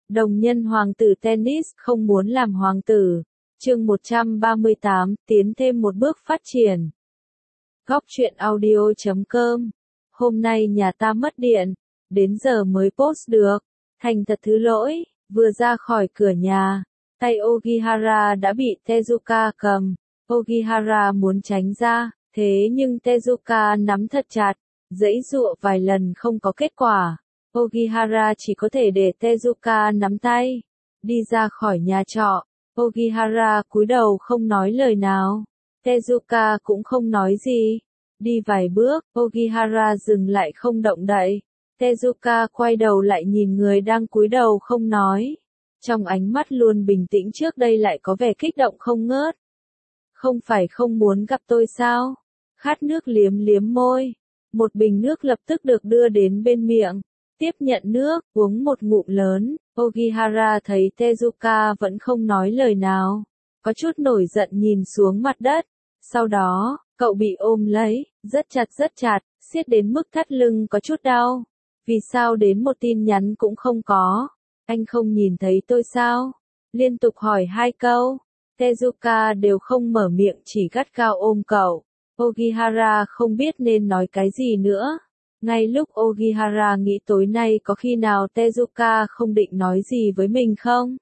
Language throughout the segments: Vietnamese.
Đồng nhân hoàng tử tennis không muốn làm hoàng tử. Chương 138, tiến thêm một bước phát triển. Góc truyện audio.com. Hôm nay nhà ta mất điện, đến giờ mới post được. Thành thật thứ lỗi, vừa ra khỏi cửa nhà, tay Ogihara đã bị Tezuka cầm. Ogihara muốn tránh ra, thế nhưng Tezuka nắm thật chặt, giãy giụa vài lần không có kết quả. Ogihara chỉ có thể để Tezuka nắm tay, đi ra khỏi nhà trọ. Ogihara cúi đầu không nói lời nào. Tezuka cũng không nói gì. Đi vài bước, Ogihara dừng lại không động đậy. Tezuka quay đầu lại nhìn người đang cúi đầu không nói. Trong ánh mắt luôn bình tĩnh trước đây lại có vẻ kích động không ngớt. Không phải không muốn gặp tôi sao? Khát nước liếm liếm môi. Một bình nước lập tức được đưa đến bên miệng. Tiếp nhận nước, uống một ngụm lớn. Ogihara thấy Tezuka vẫn không nói lời nào. Có chút nổi giận nhìn xuống mặt đất. Sau đó, cậu bị ôm lấy, rất chặt, siết đến mức thắt lưng có chút đau. Vì sao đến một tin nhắn cũng không có? Anh không nhìn thấy tôi sao? Liên tục hỏi hai câu. Tezuka đều không mở miệng, chỉ gắt gao ôm cậu. Ogihara không biết nên nói cái gì nữa. Ngay lúc Ogihara nghĩ tối nay có khi nào Tezuka không định nói gì với mình không?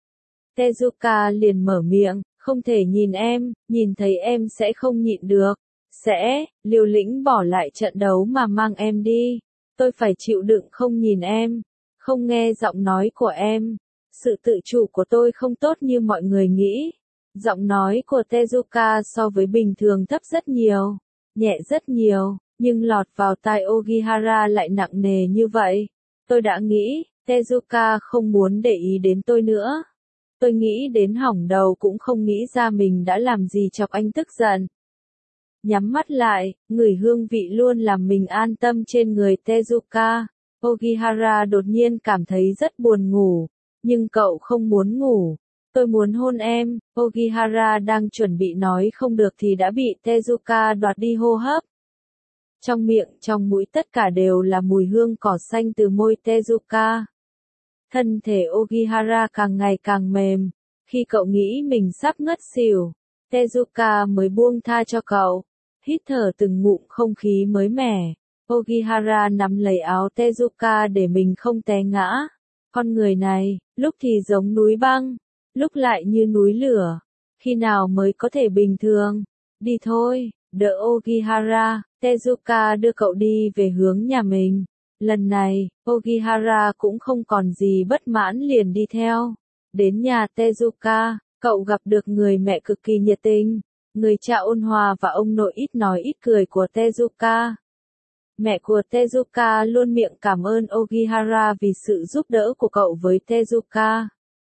Tezuka liền mở miệng, không thể nhìn em, nhìn thấy em sẽ không nhịn được. Sẽ, liều lĩnh bỏ lại trận đấu mà mang em đi. Tôi phải chịu đựng không nhìn em, không nghe giọng nói của em. Sự tự chủ của tôi không tốt như mọi người nghĩ. Giọng nói của Tezuka so với bình thường thấp rất nhiều, nhẹ rất nhiều, nhưng lọt vào tai Ogihara lại nặng nề như vậy. Tôi đã nghĩ, Tezuka không muốn để ý đến tôi nữa. Tôi nghĩ đến hỏng đầu cũng không nghĩ ra mình đã làm gì chọc anh tức giận. Nhắm mắt lại, ngửi hương vị luôn làm mình an tâm trên người Tezuka. Ogihara đột nhiên cảm thấy rất buồn ngủ, nhưng cậu không muốn ngủ. Tôi muốn hôn em. Ogihara đang chuẩn bị nói không được thì đã bị Tezuka đoạt đi hô hấp. Trong miệng, trong mũi tất cả đều là mùi hương cỏ xanh từ môi Tezuka. Thân thể Ogihara càng ngày càng mềm. Khi cậu nghĩ mình sắp ngất xỉu, Tezuka mới buông tha cho cậu. Hít thở từng ngụm không khí mới mẻ. Ogihara nắm lấy áo Tezuka để mình không té ngã. Con người này, lúc thì giống núi băng, lúc lại như núi lửa. Khi nào mới có thể bình thường? Đi thôi, đỡ Ogihara. Tezuka đưa cậu đi về hướng nhà mình. Lần này, Ogihara cũng không còn gì bất mãn liền đi theo. Đến nhà Tezuka, cậu gặp được người mẹ cực kỳ nhiệt tình, người cha ôn hòa và ông nội ít nói ít cười của Tezuka. Mẹ của Tezuka luôn miệng cảm ơn Ogihara vì sự giúp đỡ của cậu với Tezuka.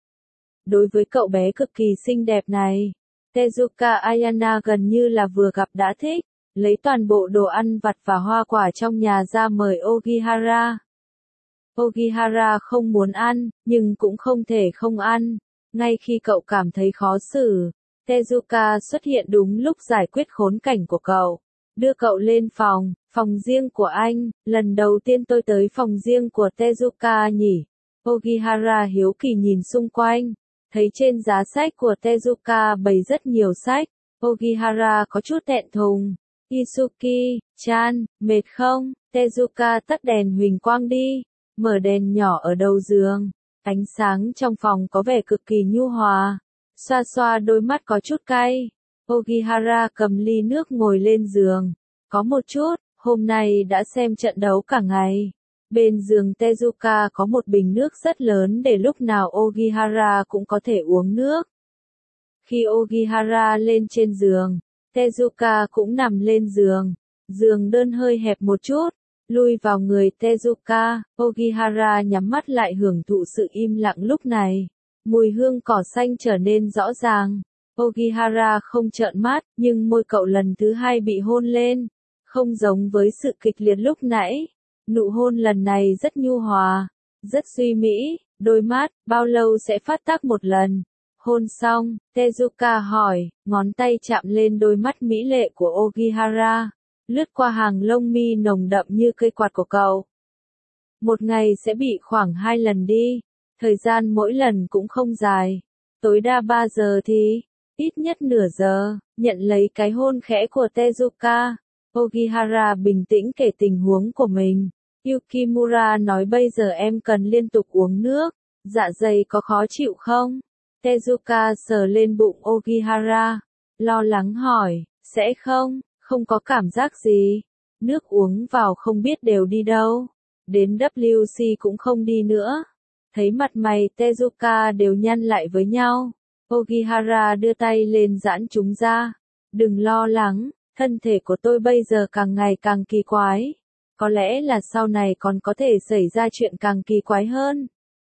Đối với cậu bé cực kỳ xinh đẹp này, Tezuka Ayana gần như là vừa gặp đã thích, lấy toàn bộ đồ ăn vặt và hoa quả trong nhà ra mời Ogihara. Ogihara không muốn ăn, nhưng cũng không thể không ăn. Ngay khi cậu cảm thấy khó xử, Tezuka xuất hiện đúng lúc giải quyết khốn cảnh của cậu. Đưa cậu lên phòng riêng của anh. Lần đầu tiên tôi tới phòng riêng của Tezuka nhỉ? Ogihara hiếu kỳ nhìn xung quanh, thấy trên giá sách của Tezuka bày rất nhiều sách. Ogihara có chút thẹn thùng. Isuki-chan, mệt không? Tezuka tắt đèn huỳnh quang đi, mở đèn nhỏ ở đầu giường. Ánh sáng trong phòng có vẻ cực kỳ nhu hòa. Xoa xoa đôi mắt có chút cay. Ogihara cầm ly nước ngồi lên giường. Có một chút, hôm nay đã xem trận đấu cả ngày. Bên giường Tezuka có một bình nước rất lớn để lúc nào Ogihara cũng có thể uống nước. Khi Ogihara lên trên giường, Tezuka cũng nằm lên giường. Giường đơn hơi hẹp một chút. Lui vào người Tezuka, Ogihara nhắm mắt lại hưởng thụ sự im lặng lúc này. Mùi hương cỏ xanh trở nên rõ ràng. Ogihara không trợn mắt, nhưng môi cậu lần thứ hai bị hôn lên. Không giống với sự kịch liệt lúc nãy. Nụ hôn lần này rất nhu hòa, rất suy mỹ. Đôi mắt, bao lâu sẽ phát tác một lần? Hôn xong, Tezuka hỏi, ngón tay chạm lên đôi mắt mỹ lệ của Ogihara. Lướt qua hàng lông mi nồng đậm như cây quạt của cậu. Một ngày sẽ bị khoảng 2 lần đi. Thời gian mỗi lần cũng không dài. Tối đa 3 giờ thì, ít nhất nửa giờ, nhận lấy cái hôn khẽ của Tezuka. Ogihara bình tĩnh kể tình huống của mình. Yukimura nói bây giờ em cần liên tục uống nước. Dạ dày có khó chịu không? Tezuka sờ lên bụng Ogihara. Lo lắng hỏi, sẽ không, không có cảm giác gì. Nước uống vào không biết đều đi đâu. Đến WC cũng không đi nữa. Thấy mặt mày Tezuka đều nhăn lại với nhau. Ogihara đưa tay lên giãn chúng ra. Đừng lo lắng, thân thể của tôi bây giờ càng ngày càng kỳ quái. Có lẽ là sau này còn có thể xảy ra chuyện càng kỳ quái hơn.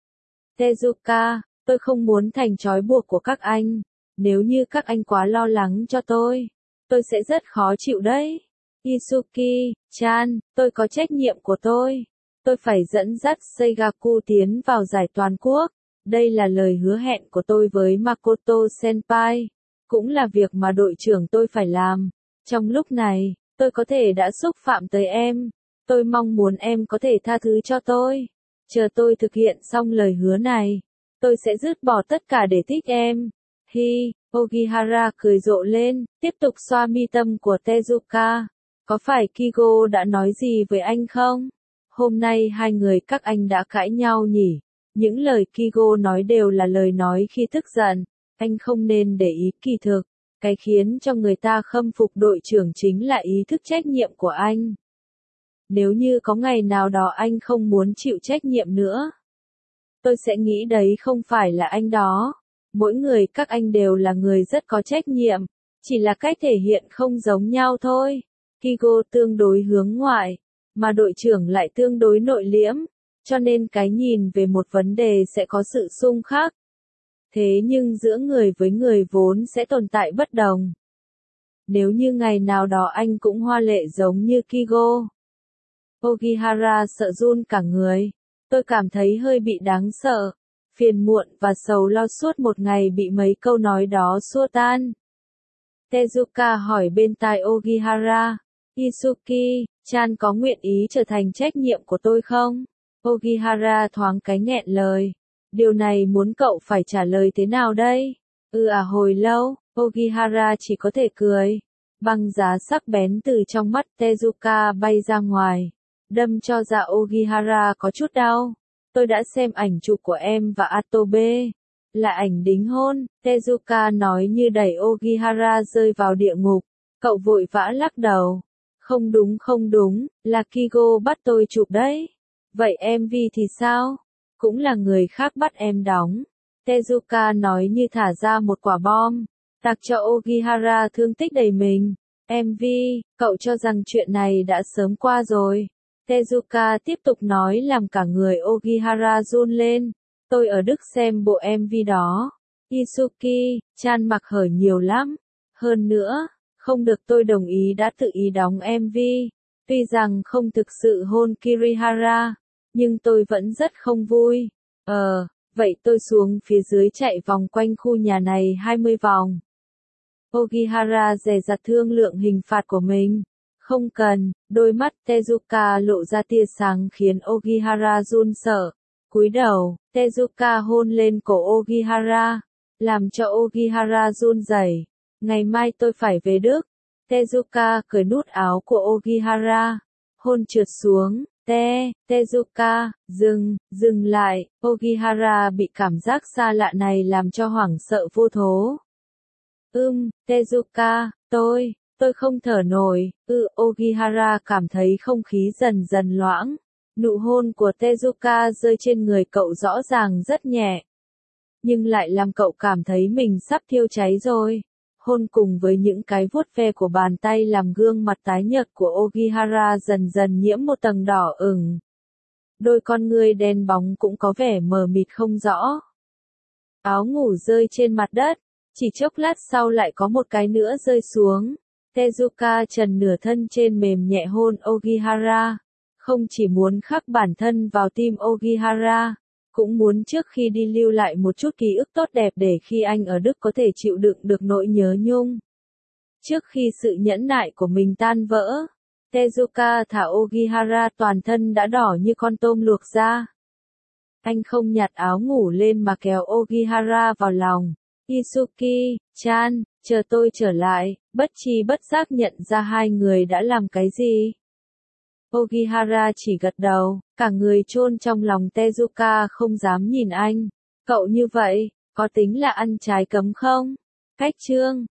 Tezuka, tôi không muốn thành trói buộc của các anh. Nếu như các anh quá lo lắng cho tôi sẽ rất khó chịu đấy. Isuki-chan, tôi có trách nhiệm của tôi. Tôi phải dẫn dắt Seigaku tiến vào giải toàn quốc. Đây là lời hứa hẹn của tôi với Makoto Senpai. Cũng là việc mà đội trưởng tôi phải làm. Trong lúc này, tôi có thể đã xúc phạm tới em. Tôi mong muốn em có thể tha thứ cho tôi. Chờ tôi thực hiện xong lời hứa này, tôi sẽ dứt bỏ tất cả để thích em. Hi, Ogihara cười rộ lên, tiếp tục xoa mi tâm của Tezuka. Có phải Kigo đã nói gì với anh không? Hôm nay hai người các anh đã cãi nhau nhỉ? Những lời Kigo nói đều là lời nói khi tức giận. Anh không nên để ý kỳ thực. Cái khiến cho người ta khâm phục đội trưởng chính là ý thức trách nhiệm của anh. Nếu như có ngày nào đó anh không muốn chịu trách nhiệm nữa, tôi sẽ nghĩ đấy không phải là anh đó. Mỗi người các anh đều là người rất có trách nhiệm, chỉ là cách thể hiện không giống nhau thôi. Kigo tương đối hướng ngoại, mà đội trưởng lại tương đối nội liễm, cho nên cái nhìn về một vấn đề sẽ có sự xung khắc. Thế nhưng giữa người với người vốn sẽ tồn tại bất đồng. Nếu như ngày nào đó anh cũng hoa lệ giống như Kigo. Ogihara sợ run cả người. Tôi cảm thấy hơi bị đáng sợ. Phiền muộn và sầu lo suốt một ngày bị mấy câu nói đó xua tan. Tezuka hỏi bên tai Ogihara. Isuki-chan có nguyện ý trở thành trách nhiệm của tôi không? Ogihara thoáng cái nghẹn lời. Điều này muốn cậu phải trả lời thế nào đây? Hồi lâu, Ogihara chỉ có thể cười. Băng giá sắc bén từ trong mắt Tezuka bay ra ngoài. Đâm cho dạ Ogihara có chút đau. Tôi đã xem ảnh chụp của em và Atobe. Là ảnh đính hôn, Tezuka nói như đẩy Ogihara rơi vào địa ngục. Cậu vội vã lắc đầu. Không đúng, là Kigo bắt tôi chụp đấy. Vậy MV thì sao? Cũng là người khác bắt em đóng. Tezuka nói như thả ra một quả bom. Tạc cho Ogihara thương tích đầy mình. MV, cậu cho rằng chuyện này đã sớm qua rồi. Tezuka tiếp tục nói làm cả người Ogihara run lên. Tôi ở Đức xem bộ MV đó. Isuki-chan mặc hở nhiều lắm. Hơn nữa, không được tôi đồng ý đã tự ý đóng MV. Tuy rằng không thực sự hôn Kirihara, nhưng tôi vẫn rất không vui. Vậy tôi xuống phía dưới chạy vòng quanh khu nhà này 20 vòng. Ogihara dè dặt thương lượng hình phạt của mình. Không cần, đôi mắt Tezuka lộ ra tia sáng khiến Ogihara run sợ. Cúi đầu, Tezuka hôn lên cổ Ogihara, làm cho Ogihara run rẩy. Ngày mai tôi phải về Đức. Tezuka cởi nút áo của Ogihara. Hôn trượt xuống. Tezuka, dừng lại. Ogihara bị cảm giác xa lạ này làm cho hoảng sợ vô thố. Tezuka, tôi không thở nổi. Ogihara cảm thấy không khí dần dần loãng. Nụ hôn của Tezuka rơi trên người cậu rõ ràng rất nhẹ. Nhưng lại làm cậu cảm thấy mình sắp thiêu cháy rồi. Hôn cùng với những cái vuốt ve của bàn tay làm gương mặt tái nhợt của Ogihara dần dần nhiễm một tầng đỏ ửng. Đôi con ngươi đen bóng cũng có vẻ mờ mịt không rõ. Áo ngủ rơi trên mặt đất, chỉ chốc lát sau lại có một cái nữa rơi xuống. Tezuka trần nửa thân trên mềm nhẹ hôn Ogihara. Không chỉ muốn khắc bản thân vào tim Ogihara, cũng muốn trước khi đi lưu lại một chút ký ức tốt đẹp để khi anh ở Đức có thể chịu đựng được nỗi nhớ nhung. Trước khi sự nhẫn nại của mình tan vỡ, Tezuka thả Ogihara toàn thân đã đỏ như con tôm luộc ra. Anh không nhặt áo ngủ lên mà kéo Ogihara vào lòng. Isuki-chan, chờ tôi trở lại, bất tri bất giác nhận ra hai người đã làm cái gì. Ogihara chỉ gật đầu, cả người chôn trong lòng Tezuka không dám nhìn anh. Cậu như vậy, có tính là ăn trái cấm không? Cách chương